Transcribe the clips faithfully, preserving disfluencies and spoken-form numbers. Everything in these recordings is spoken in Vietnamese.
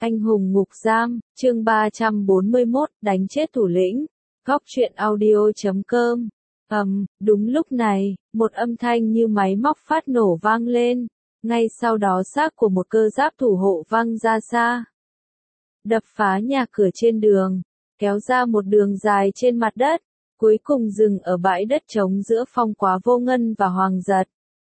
Anh hùng ngục giam, chương ba trăm bốn mươi mốt, đánh chết thủ lĩnh. Góc truyện audio chấm com. Ầm, đúng lúc này, một âm thanh như máy móc phát nổ vang lên, ngay sau đó xác của một cơ giáp thủ hộ văng ra xa, đập phá nhà cửa trên đường, kéo ra một đường dài trên mặt đất, cuối cùng dừng ở bãi đất trống giữa Phong Quá Vô Ngân và Hoàng Giật.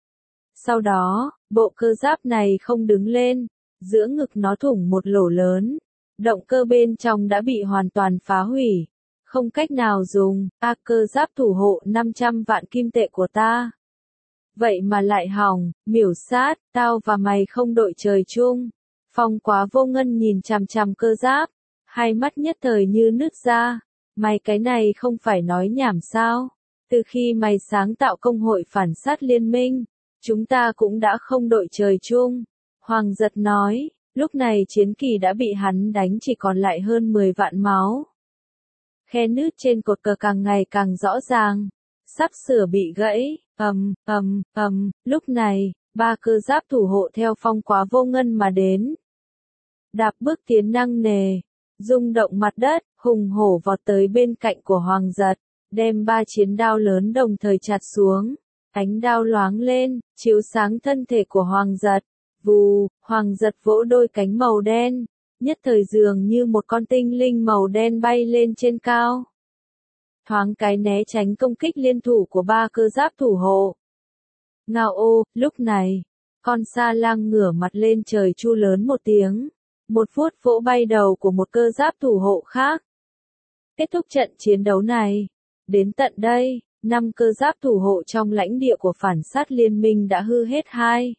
Sau đó, bộ cơ giáp này không đứng lên, giữa ngực nó thủng một lỗ lớn, động cơ bên trong đã bị hoàn toàn phá hủy, không cách nào dùng. A, cơ giáp thủ hộ năm trăm vạn kim tệ của ta. Vậy mà lại hỏng, miểu sát, tao và mày không đội trời chung. Phong Quá Vô Ngân nhìn chằm chằm cơ giáp, hai mắt nhất thời như nứt ra. Mày cái này không phải nói nhảm sao? Từ khi mày sáng tạo công hội phản sát liên minh, chúng ta cũng đã không đội trời chung. Hoàng Giật nói, lúc này chiến kỳ đã bị hắn đánh chỉ còn lại hơn mười vạn máu. Khe nứt trên cột cờ càng ngày càng rõ ràng, sắp sửa bị gãy. Ầm, ầm, ầm, lúc này, ba cơ giáp thủ hộ theo Phong Quá Vô Ngân mà đến. Đạp bước tiến năng nề, rung động mặt đất, hùng hổ vọt tới bên cạnh của Hoàng Giật, đem ba chiến đao lớn đồng thời chặt xuống. Ánh đao loáng lên, chiếu sáng thân thể của Hoàng Giật. Vù, Hoàng Giật vỗ đôi cánh màu đen, nhất thời dường như một con tinh linh màu đen bay lên trên cao. Thoáng cái né tránh công kích liên thủ của ba cơ giáp thủ hộ. Ngao ô, lúc này, con sa lang ngửa mặt lên trời chu lớn một tiếng, một vuốt vỗ bay đầu của một cơ giáp thủ hộ khác. Kết thúc trận chiến đấu này, đến tận đây, năm cơ giáp thủ hộ trong lãnh địa của phản sát liên minh đã hư hết hai,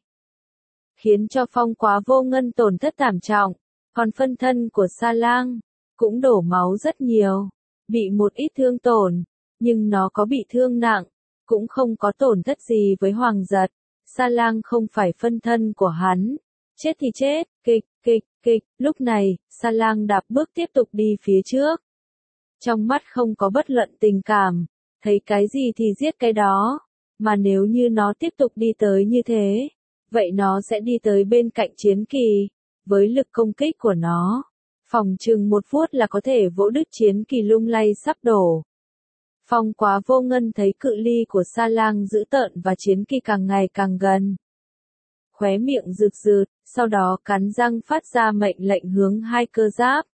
khiến cho Phong Quá Vô Ngân tổn thất thảm trọng, còn phân thân của sa lang cũng đổ máu rất nhiều, bị một ít thương tổn, nhưng nó có bị thương nặng, cũng không có tổn thất gì với Hoàng Giật. Sa lang không phải phân thân của hắn, chết thì chết, kịch, kịch, kịch. Lúc này, sa lang đạp bước tiếp tục đi phía trước, trong mắt không có bất luận tình cảm, thấy cái gì thì giết cái đó, mà nếu như nó tiếp tục đi tới như thế, vậy nó sẽ đi tới bên cạnh chiến kỳ, với lực công kích của nó, phòng chừng một vuốt là có thể vỗ đứt chiến kỳ lung lay sắp đổ. Phong Quá Vô Ngân thấy cự ly của sa lang dữ tợn và chiến kỳ càng ngày càng gần, khóe miệng rực rực, sau đó cắn răng phát ra mệnh lệnh hướng hai cơ giáp,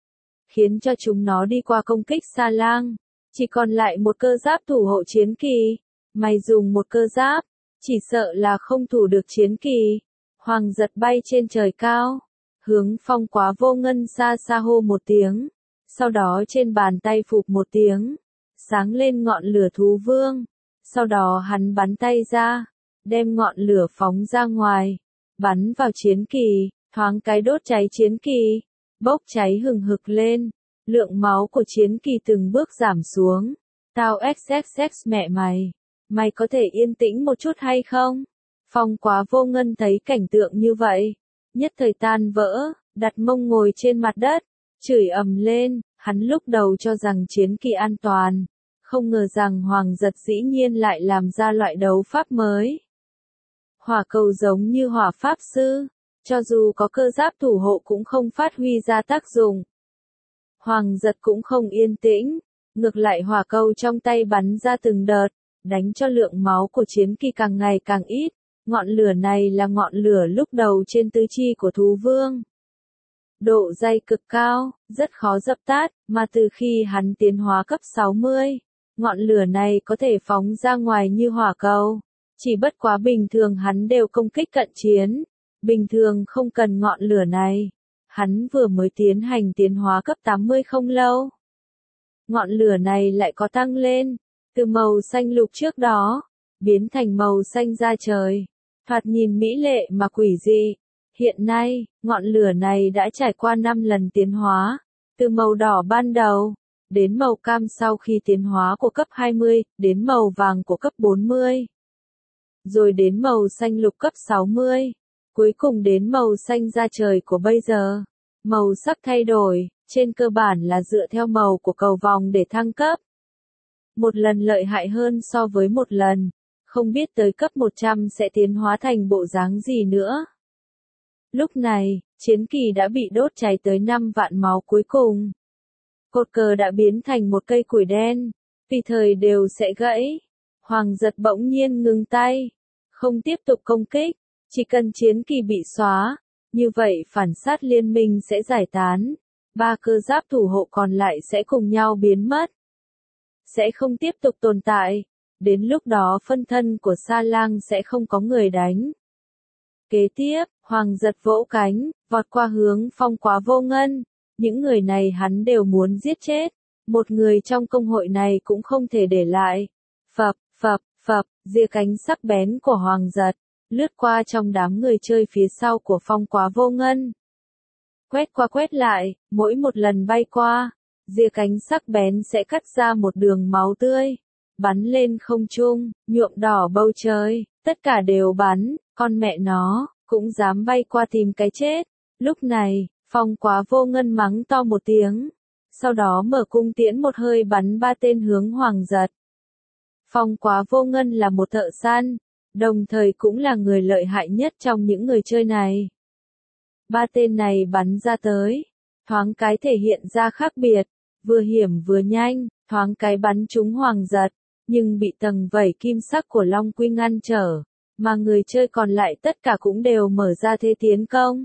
khiến cho chúng nó đi qua công kích sa lang. Chỉ còn lại một cơ giáp thủ hộ chiến kỳ, mày dùng một cơ giáp, chỉ sợ là không thủ được chiến kỳ. Hoàng Giật bay trên trời cao, hướng Phong Quá Vô Ngân xa xa hô một tiếng, sau đó trên bàn tay phụp một tiếng, sáng lên ngọn lửa thú vương, sau đó hắn bắn tay ra, đem ngọn lửa phóng ra ngoài, bắn vào chiến kỳ, thoáng cái đốt cháy chiến kỳ, bốc cháy hừng hực lên, lượng máu của chiến kỳ từng bước giảm xuống. Tao xxx mẹ mày, mày có thể yên tĩnh một chút hay không? Phong Quá Vô Ngân thấy cảnh tượng như vậy, nhất thời tan vỡ, đặt mông ngồi trên mặt đất, chửi ầm lên. Hắn lúc đầu cho rằng chiến kỳ an toàn, không ngờ rằng Hoàng Giật dĩ nhiên lại làm ra loại đấu pháp mới. Hỏa cầu giống như hỏa pháp sư, cho dù có cơ giáp thủ hộ cũng không phát huy ra tác dụng. Hoàng Giật cũng không yên tĩnh, ngược lại hỏa cầu trong tay bắn ra từng đợt, đánh cho lượng máu của chiến kỳ càng ngày càng ít. Ngọn lửa này là ngọn lửa lúc đầu trên tứ chi của thú vương. Độ dày cực cao, rất khó dập tắt, mà từ khi hắn tiến hóa cấp sáu mươi, ngọn lửa này có thể phóng ra ngoài như hỏa cầu. Chỉ bất quá bình thường hắn đều công kích cận chiến, bình thường không cần ngọn lửa này. Hắn vừa mới tiến hành tiến hóa cấp tám mươi không lâu. Ngọn lửa này lại có tăng lên, từ màu xanh lục trước đó, biến thành màu xanh da trời, thoạt nhìn mỹ lệ mà quỷ dị. Hiện nay, ngọn lửa này đã trải qua năm lần tiến hóa, từ màu đỏ ban đầu, đến màu cam sau khi tiến hóa của cấp hai mươi, đến màu vàng của cấp bốn mươi, rồi đến màu xanh lục cấp sáu mươi, cuối cùng đến màu xanh da trời của bây giờ. Màu sắc thay đổi, trên cơ bản là dựa theo màu của cầu vòng để thăng cấp. Một lần lợi hại hơn so với một lần, không biết tới cấp một trăm sẽ tiến hóa thành bộ dáng gì nữa. Lúc này, chiến kỳ đã bị đốt cháy tới năm vạn máu cuối cùng. Cột cờ đã biến thành một cây củi đen, tùy thời đều sẽ gãy. Hoàng giật bỗng nhiên ngừng tay, không tiếp tục công kích, chỉ cần chiến kỳ bị xóa, như vậy phản sát liên minh sẽ giải tán, ba cơ giáp thủ hộ còn lại sẽ cùng nhau biến mất. Sẽ không tiếp tục tồn tại, đến lúc đó phân thân của Sa Lang sẽ không có người đánh. Kế tiếp, Hoàng giật vỗ cánh, vọt qua hướng Phong Quá Vô Ngân, những người này hắn đều muốn giết chết, một người trong công hội này cũng không thể để lại. Phập, phập, phập, ria cánh sắc bén của Hoàng giật, lướt qua trong đám người chơi phía sau của Phong Quá Vô Ngân. Quét qua quét lại, mỗi một lần bay qua, ria cánh sắc bén sẽ cắt ra một đường máu tươi, bắn lên không trung, nhuộm đỏ bầu trời, tất cả đều bắn, con mẹ nó, cũng dám bay qua tìm cái chết. Lúc này, Phong Quá Vô Ngân mắng to một tiếng, sau đó mở cung tiễn một hơi bắn ba tên hướng Hoàng giật. Phong Quá Vô Ngân là một thợ săn, đồng thời cũng là người lợi hại nhất trong những người chơi này. Ba tên này bắn ra tới, thoáng cái thể hiện ra khác biệt, vừa hiểm vừa nhanh, thoáng cái bắn trúng Hoàng giật, nhưng bị tầng vảy kim sắc của Long Quy ngăn trở, mà người chơi còn lại tất cả cũng đều mở ra thế tiến công.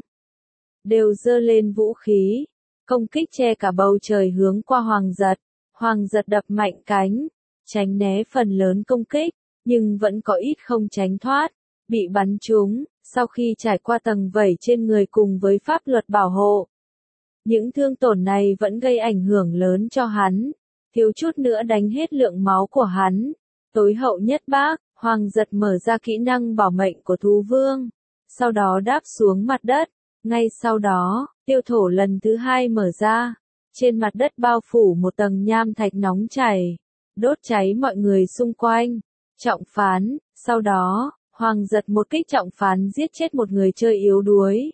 Đều giơ lên vũ khí, công kích che cả bầu trời hướng qua Hoàng giật. Hoàng giật đập mạnh cánh, tránh né phần lớn công kích, nhưng vẫn có ít không tránh thoát, bị bắn trúng, sau khi trải qua tầng vảy trên người cùng với pháp luật bảo hộ. Những thương tổn này vẫn gây ảnh hưởng lớn cho hắn, thiếu chút nữa đánh hết lượng máu của hắn. Tối hậu nhất bác, Hoàng giật mở ra kỹ năng bảo mệnh của thú vương, sau đó đáp xuống mặt đất, ngay sau đó, tiêu thổ lần thứ hai mở ra, trên mặt đất bao phủ một tầng nham thạch nóng chảy, đốt cháy mọi người xung quanh. Trọng phán, sau đó, Hoàng giật một kích trọng phán giết chết một người chơi yếu đuối.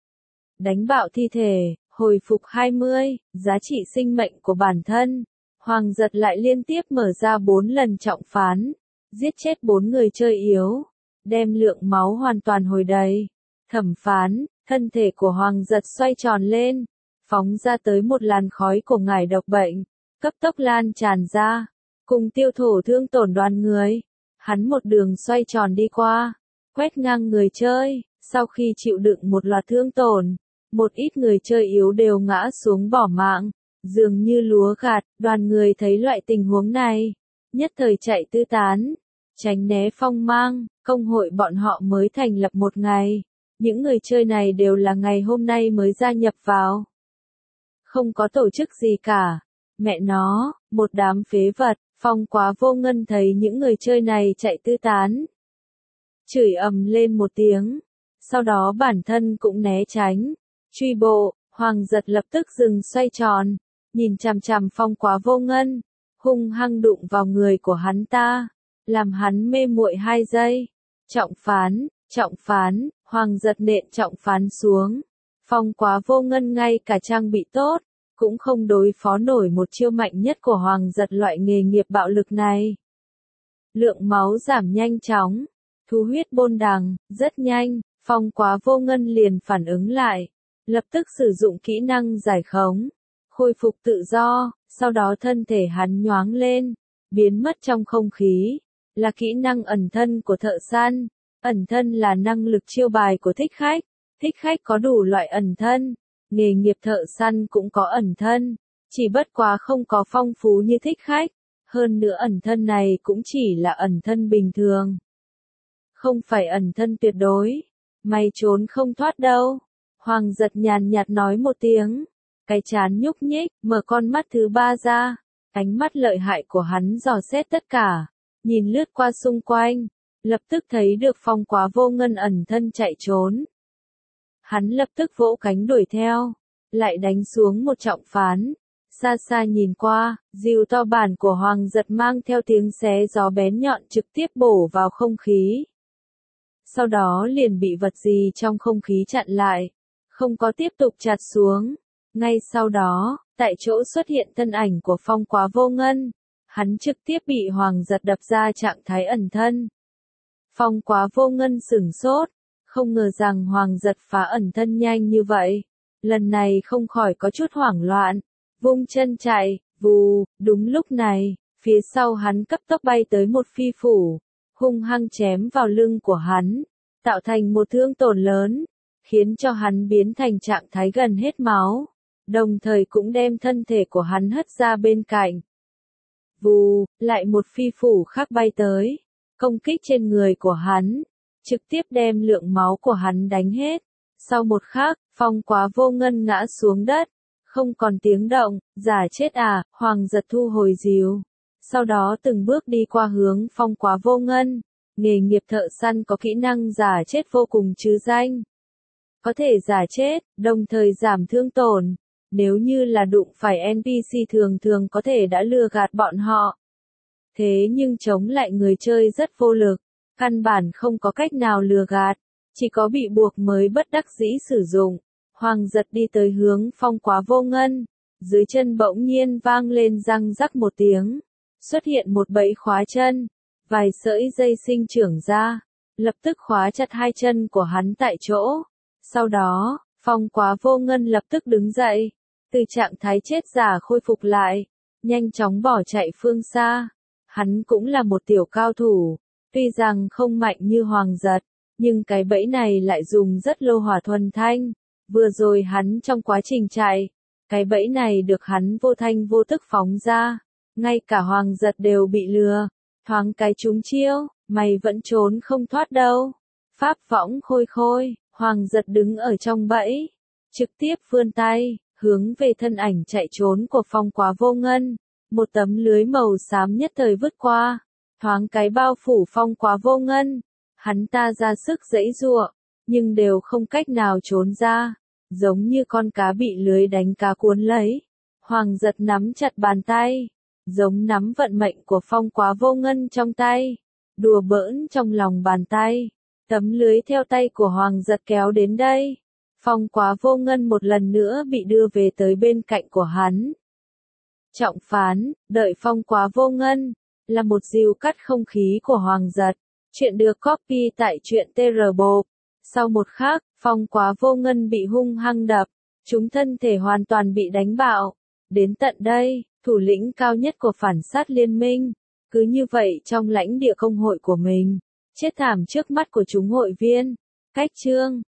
Đánh bạo thi thể, hồi phục hai mươi, giá trị sinh mệnh của bản thân. Hoàng giật lại liên tiếp mở ra bốn lần trọng phán, giết chết bốn người chơi yếu, đem lượng máu hoàn toàn hồi đầy. Thẩm phán, thân thể của Hoàng giật xoay tròn lên, phóng ra tới một làn khói của ngải độc bệnh, cấp tốc lan tràn ra, cùng tiêu thổ thương tổn đoàn người. Hắn một đường xoay tròn đi qua, quét ngang người chơi, sau khi chịu đựng một loạt thương tổn, một ít người chơi yếu đều ngã xuống bỏ mạng, dường như lúa gặt. Đoàn người thấy loại tình huống này, nhất thời chạy tứ tán, tránh né phong mang. Công hội bọn họ mới thành lập một ngày, những người chơi này đều là ngày hôm nay mới gia nhập vào, không có tổ chức gì cả, mẹ nó, một đám phế vật. Phong Quá Vô Ngân thấy những người chơi này chạy tứ tán, chửi ầm lên một tiếng, sau đó bản thân cũng né tránh, truy bộ. Hoàng giật lập tức dừng xoay tròn, nhìn chằm chằm Phong Quá Vô Ngân, hung hăng đụng vào người của hắn ta, làm hắn mê muội hai giây. Trọng phán, trọng phán, Hoàng giật nện trọng phán xuống. Phong Quá Vô Ngân ngay cả trang bị tốt, cũng không đối phó nổi một chiêu mạnh nhất của Hoàng giật loại nghề nghiệp bạo lực này. Lượng máu giảm nhanh chóng, thú huyết bôn đằng, rất nhanh, Phong Quá Vô Ngân liền phản ứng lại, lập tức sử dụng kỹ năng giải khống, khôi phục tự do, sau đó thân thể hắn nhoáng lên, biến mất trong không khí, là kỹ năng ẩn thân của thợ săn. Ẩn thân là năng lực chiêu bài của thích khách, thích khách có đủ loại ẩn thân. Nghề nghiệp thợ săn cũng có ẩn thân, chỉ bất quá không có phong phú như thích khách, hơn nữa ẩn thân này cũng chỉ là ẩn thân bình thường. Không phải ẩn thân tuyệt đối, mày trốn không thoát đâu. Hoàng giật nhàn nhạt nói một tiếng, cái trán nhúc nhích, mở con mắt thứ ba ra, ánh mắt lợi hại của hắn dò xét tất cả, nhìn lướt qua xung quanh, lập tức thấy được Phong Quá Vô Ngân ẩn thân chạy trốn. Hắn lập tức vỗ cánh đuổi theo, lại đánh xuống một trọng phán. Xa xa nhìn qua, dìu to bản của Hoàng giật mang theo tiếng xé gió bén nhọn trực tiếp bổ vào không khí. Sau đó liền bị vật gì trong không khí chặn lại, không có tiếp tục chặt xuống. Ngay sau đó, tại chỗ xuất hiện thân ảnh của Phong Quá Vô Ngân, hắn trực tiếp bị Hoàng giật đập ra trạng thái ẩn thân. Phong Quá Vô Ngân sửng sốt, Không ngờ rằng Hoàng Giật phá ẩn thân nhanh như vậy. Lần này không khỏi có chút hoảng loạn. Vung chân chạy, vù, đúng lúc này, phía sau hắn cấp tốc bay tới một phi phủ, hung hăng chém vào lưng của hắn, tạo thành một thương tổn lớn, khiến cho hắn biến thành trạng thái gần hết máu, đồng thời cũng đem thân thể của hắn hất ra bên cạnh. Vù, lại một phi phủ khác bay tới, công kích trên người của hắn, trực tiếp đem lượng máu của hắn đánh hết. Sau một khắc, Phong Quá Vô Ngân ngã xuống đất, không còn tiếng động, giả chết à, Hoàng Giật thu hồi rìu. Sau đó từng bước đi qua hướng Phong Quá Vô Ngân, nghề nghiệp thợ săn có kỹ năng giả chết vô cùng chứ danh. Có thể giả chết, đồng thời giảm thương tổn, nếu như là đụng phải en pê xê thường thường có thể đã lừa gạt bọn họ. Thế nhưng chống lại người chơi rất vô lực, căn bản không có cách nào lừa gạt, chỉ có bị buộc mới bất đắc dĩ sử dụng. Hoàng Giật đi tới hướng Phong Quá Vô Ngân, dưới chân bỗng nhiên vang lên răng rắc một tiếng, xuất hiện một bẫy khóa chân, vài sợi dây sinh trưởng ra, lập tức khóa chặt hai chân của hắn tại chỗ. Sau đó, Phong Quá Vô Ngân lập tức đứng dậy, từ trạng thái chết giả khôi phục lại, nhanh chóng bỏ chạy phương xa. Hắn cũng là một tiểu cao thủ, tuy rằng không mạnh như Hoàng Giật, nhưng cái bẫy này lại dùng rất lô hỏa thuần thanh. Vừa rồi hắn trong quá trình chạy, cái bẫy này được hắn vô thanh vô tức phóng ra, ngay cả Hoàng Giật đều bị lừa, thoáng cái trúng chiêu, mày vẫn trốn không thoát đâu. Pháp võng khôi khôi, Hoàng Giật đứng ở trong bẫy, trực tiếp vươn tay, hướng về thân ảnh chạy trốn của Phong Quá Vô Ngân, một tấm lưới màu xám nhất thời vứt qua, thoáng cái bao phủ Phong Quá Vô Ngân, hắn ta ra sức giãy giụa, nhưng đều không cách nào trốn ra, giống như con cá bị lưới đánh cá cuốn lấy. Hoàng Giật nắm chặt bàn tay, giống nắm vận mệnh của Phong Quá Vô Ngân trong tay, đùa bỡn trong lòng bàn tay, tấm lưới theo tay của Hoàng Giật kéo đến đây. Phong Quá Vô Ngân một lần nữa bị đưa về tới bên cạnh của hắn. Trọng phán, đợi Phong Quá Vô Ngân, là một dìu cắt không khí của Hoàng Giật. Chuyện được copy tại truyện tê rờ bộp. Sau một khắc, Phong Quá Vô Ngân bị hung hăng đập, chúng thân thể hoàn toàn bị đánh bạo. Đến tận đây, thủ lĩnh cao nhất của phản sát liên minh, cứ như vậy trong lãnh địa công hội của mình, chết thảm trước mắt của chúng hội viên. Cách chương